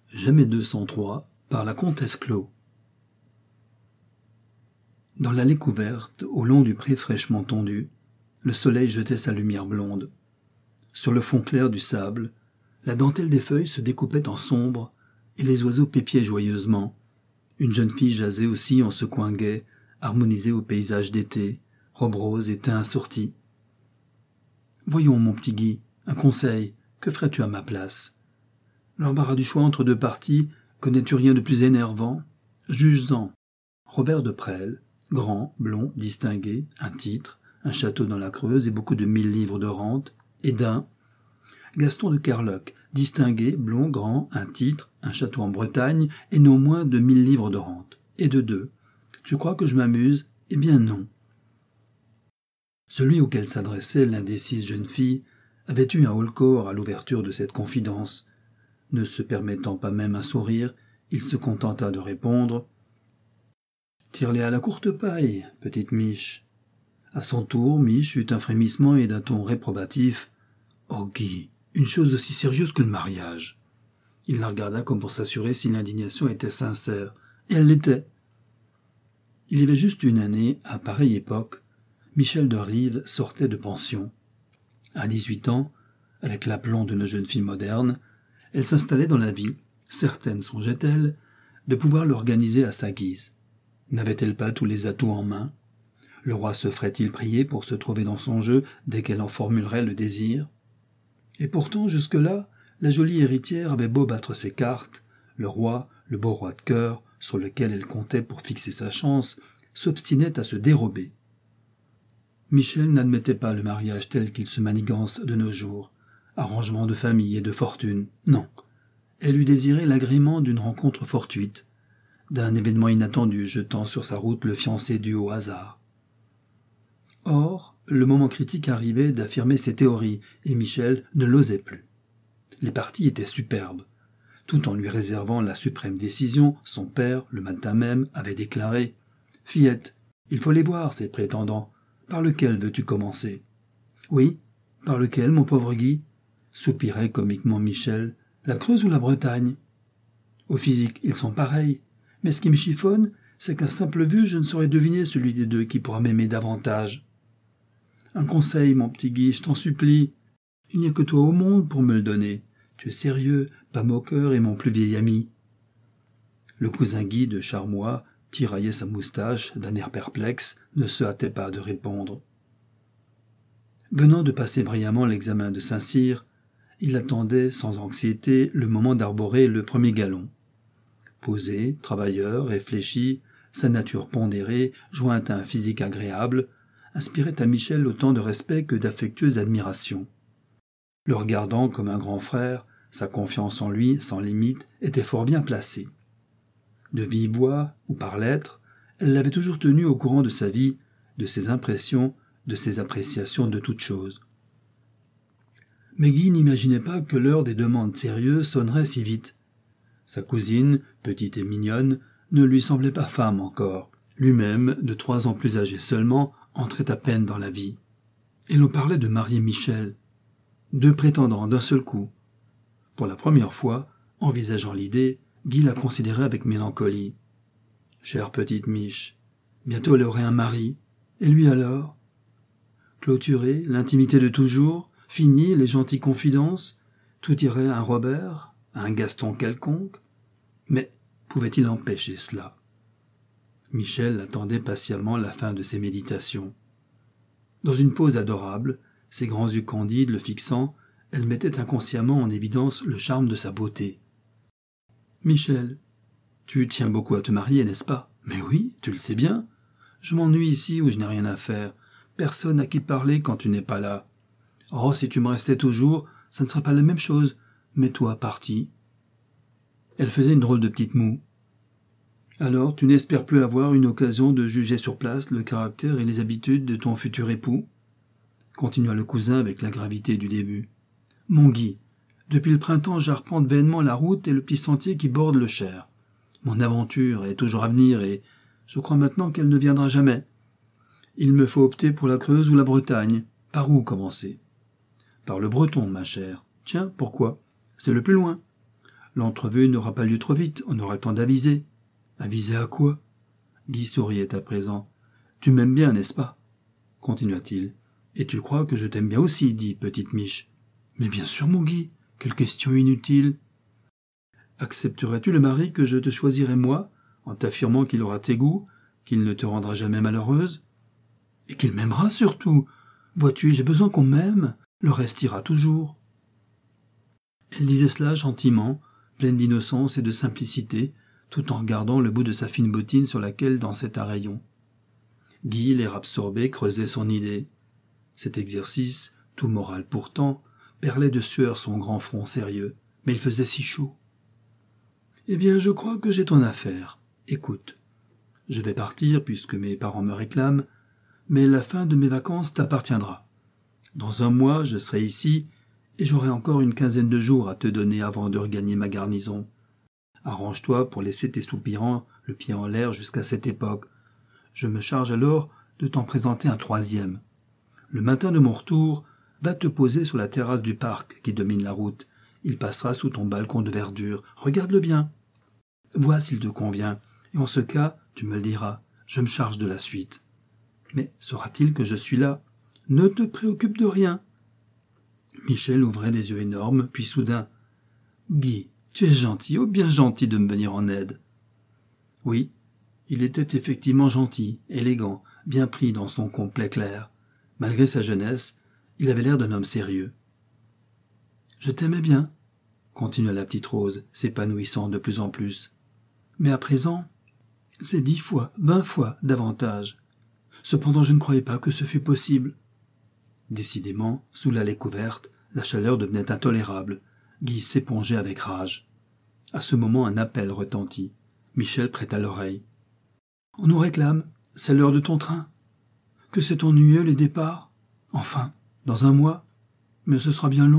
Jamais 203 par la comtesse Clos. Dans l'allée couverte, au long du pré fraîchement tondu, le soleil jetait sa lumière blonde. Sur le fond clair du sable, la dentelle des feuilles se découpait en sombre et les oiseaux pépiaient joyeusement. Une jeune fille jasait aussi en ce coin gai, harmonisé au paysage d'été, robe rose et teint assorti. « Voyons, mon petit Guy, un conseil, que ferais-tu à ma place ? L'embarras du choix entre deux partis, connais-tu rien de plus énervant ? Juges-en. Robert de Presles, grand, blond, distingué, un titre, un château dans la Creuse et beaucoup de 1000 livres de rente, et d'un. Gaston de Kerlock, distingué, blond, grand, un titre, un château en Bretagne et non moins de 1000 livres de rente, et de 2. Tu crois que je m'amuse ? Eh bien non. Celui auquel s'adressait l'indécise jeune fille avait eu un haut-le-corps à l'ouverture de cette confidence. Ne se permettant pas même un sourire, il se contenta de répondre « Tire-les à la courte paille, petite Mich. » À son tour, Mich eut un frémissement et d'un ton réprobatif « Oh Guy, une chose aussi sérieuse que le mariage !» Il la regarda comme pour s'assurer si l'indignation était sincère, et elle l'était. Il y avait juste une année, à pareille époque, Michel de Rives sortait de pension. À 18 ans, avec l'aplomb d'une jeune fille moderne, elle s'installait dans la vie, certaine, songeait-elle, de pouvoir l'organiser à sa guise. N'avait-elle pas tous les atouts en main ? Le roi se ferait-il prier pour se trouver dans son jeu dès qu'elle en formulerait le désir ? Et pourtant, jusque-là, la jolie héritière avait beau battre ses cartes, le roi, le beau roi de cœur, sur lequel elle comptait pour fixer sa chance, s'obstinait à se dérober. Michel n'admettait pas le mariage tel qu'il se manigance de nos jours, arrangement de famille et de fortune, non. Elle eût désiré l'agrément d'une rencontre fortuite, d'un événement inattendu jetant sur sa route le fiancé dû au hasard. Or, le moment critique arrivait d'affirmer ses théories, et Michel ne l'osait plus. Les partis étaient superbes. Tout en lui réservant la suprême décision, son père, le matin même, avait déclaré « Fillette, il faut les voir, ces prétendants. Par lequel veux-tu commencer ?»« Oui, par lequel, mon pauvre Guy ?» soupirait comiquement Michel. « La Creuse ou la Bretagne ? Au physique, ils sont pareils. Mais ce qui me chiffonne, c'est qu'à simple vue, je ne saurais deviner celui des deux qui pourra m'aimer davantage. Un conseil, mon petit Guy, je t'en supplie. Il n'y a que toi au monde pour me le donner. Tu es sérieux, pas moqueur et mon plus vieil ami. » Le cousin Guy de Charmois tiraillait sa moustache d'un air perplexe, ne se hâtait pas de répondre. Venant de passer brillamment l'examen de Saint-Cyr, il attendait sans anxiété le moment d'arborer le premier galon. Posé, travailleur, réfléchi, sa nature pondérée, jointe à un physique agréable, inspirait à Michel autant de respect que d'affectueuse admiration. Le regardant comme un grand frère, sa confiance en lui, sans limite, était fort bien placée. De vive voix ou par lettres, elle l'avait toujours tenu au courant de sa vie, de ses impressions, de ses appréciations de toutes choses. Mais Guy n'imaginait pas que l'heure des demandes sérieuses sonnerait si vite. Sa cousine, petite et mignonne, ne lui semblait pas femme encore. Lui-même, de 3 ans plus âgé seulement, entrait à peine dans la vie. Et l'on parlait de marier Michel. 2 prétendants d'un seul coup. Pour la première fois, envisageant l'idée, Guy la considérait avec mélancolie. Chère petite Mich, bientôt elle aurait un mari. Et lui alors ? Clôturé, l'intimité de toujours, fini les gentilles confidences, tout irait à un Robert, à un Gaston quelconque. Mais pouvait-il empêcher cela ? Michel attendait patiemment la fin de ses méditations. Dans une pose adorable, ses grands yeux candides le fixant, elle mettait inconsciemment en évidence le charme de sa beauté. « Michel, tu tiens beaucoup à te marier, n'est-ce pas ? Mais oui, tu le sais bien. Je m'ennuie ici où je n'ai rien à faire. Personne à qui parler quand tu n'es pas là. Oh, si tu me restais toujours, ça ne serait pas la même chose. Mais toi, parti. » Elle faisait une drôle de petite moue. « Alors, tu n'espères plus avoir une occasion de juger sur place le caractère et les habitudes de ton futur époux ?» continua le cousin avec la gravité du début. « Mon Guy, depuis le printemps, j'arpente vainement la route et le petit sentier qui borde le Cher. Mon aventure est toujours à venir et je crois maintenant qu'elle ne viendra jamais. Il me faut opter pour la Creuse ou la Bretagne. Par où commencer ? Par le Breton, ma chère. Tiens, pourquoi ? C'est le plus loin. L'entrevue n'aura pas lieu trop vite, on aura le temps d'aviser. » « Aviser à quoi ?» Guy souriait à présent. « Tu m'aimes bien, n'est-ce pas ?» continua-t-il. « Et tu crois que je t'aime bien aussi, dit petite Miche. »« Mais bien sûr, mon Guy, quelle question inutile !»« Accepterais-tu le mari que je te choisirai moi, en t'affirmant qu'il aura tes goûts, qu'il ne te rendra jamais malheureuse ? Et qu'il m'aimera surtout. Vois-tu, j'ai besoin qu'on m'aime, le reste ira toujours. » Elle disait cela gentiment, pleine d'innocence et de simplicité, tout en regardant le bout de sa fine bottine sur laquelle dansait un rayon. Guy, l'air absorbé, creusait son idée. Cet exercice, tout moral pourtant, perlait de sueur son grand front sérieux, mais il faisait si chaud. « Eh bien, je crois que j'ai ton affaire. Écoute, je vais partir puisque mes parents me réclament, mais la fin de mes vacances t'appartiendra. Dans 1 mois, je serai ici et j'aurai encore une quinzaine de jours à te donner avant de regagner ma garnison. Arrange-toi pour laisser tes soupirants le pied en l'air jusqu'à cette époque. Je me charge alors de t'en présenter un 3e. Le matin de mon retour, va te poser sur la terrasse du parc qui domine la route. Il passera sous ton balcon de verdure. Regarde-le bien. Vois s'il te convient, et en ce cas, tu me le diras. Je me charge de la suite. Mais saura-t-il que je suis là ? Ne te préoccupe de rien. » Michel ouvrait des yeux énormes, puis soudain, « Guy, tu es gentil, oh bien gentil de me venir en aide. » Oui, il était effectivement gentil, élégant, bien pris dans son complet clair. Malgré sa jeunesse, il avait l'air d'un homme sérieux. « Je t'aimais bien, » continua la petite Rose, s'épanouissant de plus en plus. « Mais à présent, c'est 10 fois, 20 fois davantage. Cependant, je ne croyais pas que ce fût possible. » Décidément, sous l'allée couverte, la chaleur devenait intolérable. Guy s'épongeait avec rage. À ce moment, un appel retentit. Michel prêta l'oreille. « On nous réclame, c'est l'heure de ton train. Que c'est ennuyeux les départs. Enfin, dans 1 mois, mais ce sera bien long. »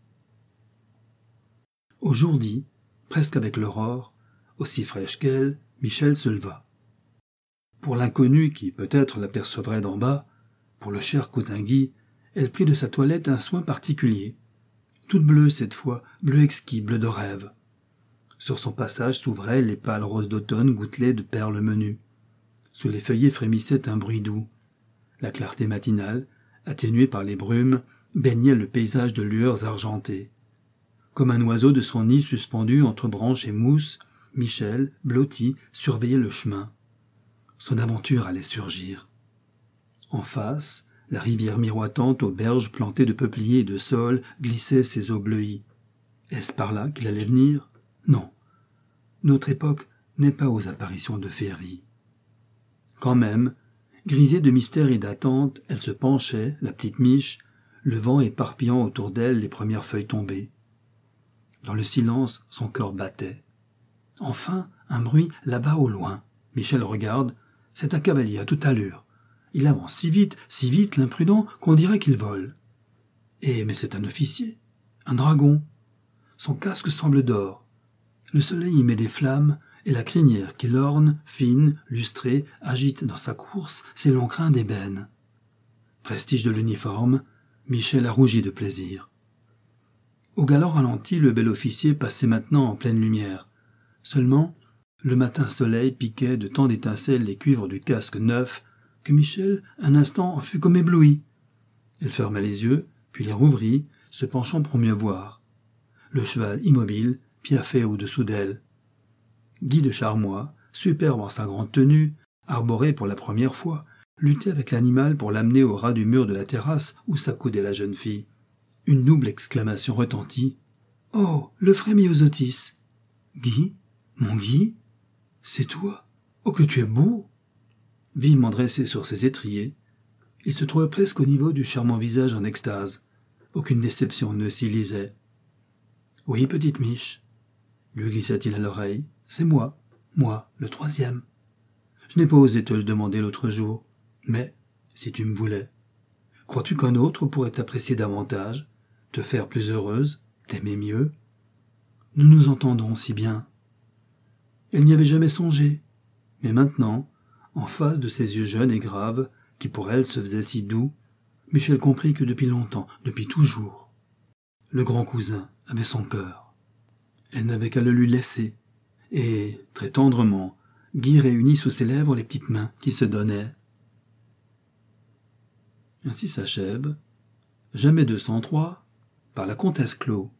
Au jour dit, presque avec l'aurore, aussi fraîche qu'elle, Michel se leva. Pour l'inconnu qui peut-être l'apercevrait d'en bas, pour le cher cousin Guy, elle prit de sa toilette un soin particulier. Toute bleue cette fois, bleu exquis, bleu de rêve. Sur son passage s'ouvraient les pâles roses d'automne gouttelées de perles menues. Sous les feuillets frémissait un bruit doux. La clarté matinale, atténuée par les brumes, baignait le paysage de lueurs argentées. Comme un oiseau de son nid suspendu entre branches et mousse, Michel, blotti, surveillait le chemin. Son aventure allait surgir. En face, la rivière miroitante aux berges plantées de peupliers et de saules glissait ses eaux bleuies. Est-ce par là qu'il allait venir ? Non. Notre époque n'est pas aux apparitions de féerie. Quand même, grisée de mystère et d'attente, elle se penchait, la petite Miche, le vent éparpillant autour d'elle les premières feuilles tombées. Dans le silence, son cœur battait. Enfin, un bruit là-bas au loin. Michel regarde, c'est un cavalier à toute allure. Il avance si vite, l'imprudent, qu'on dirait qu'il vole. Mais c'est un officier, un dragon. Son casque semble d'or. Le soleil y met des flammes, et la crinière qui l'orne, fine, lustrée, agite dans sa course ses longs crins d'ébène. Prestige de l'uniforme, Michel a rougi de plaisir. Au galop ralenti, le bel officier passait maintenant en pleine lumière. Seulement, le matin soleil piquait de tant d'étincelles les cuivres du casque neuf que Michel, un instant, en fut comme ébloui. Elle ferma les yeux, puis les rouvrit, se penchant pour mieux voir. Le cheval immobile piaffait au-dessous d'elle. Guy de Charmois, superbe en sa grande tenue, arboré pour la première fois, luttait avec l'animal pour l'amener au ras du mur de la terrasse où s'accoudait la jeune fille. Une double exclamation retentit. « Oh, le frère Myosotis !»« Guy, mon Guy, c'est toi ? Oh, que tu es beau !» Vivement dressé sur ses étriers, il se trouvait presque au niveau du charmant visage en extase. Aucune déception ne s'y lisait. « Oui, petite Miche, » lui glissa-t-il à l'oreille, « c'est moi, le 3e. Je n'ai pas osé te le demander l'autre jour, mais si tu me voulais, crois-tu qu'un autre pourrait t'apprécier davantage, te faire plus heureuse, t'aimer mieux ? Nous nous entendons si bien. » Elle n'y avait jamais songé, mais maintenant, en face de ses yeux jeunes et graves, qui pour elle se faisaient si doux, Michel comprit que depuis longtemps, depuis toujours, le grand cousin avait son cœur. Elle n'avait qu'à le lui laisser. Et, très tendrement, Guy réunit sous ses lèvres les petites mains qui se donnaient. Ainsi s'achève Jamais 203 par la comtesse Clos.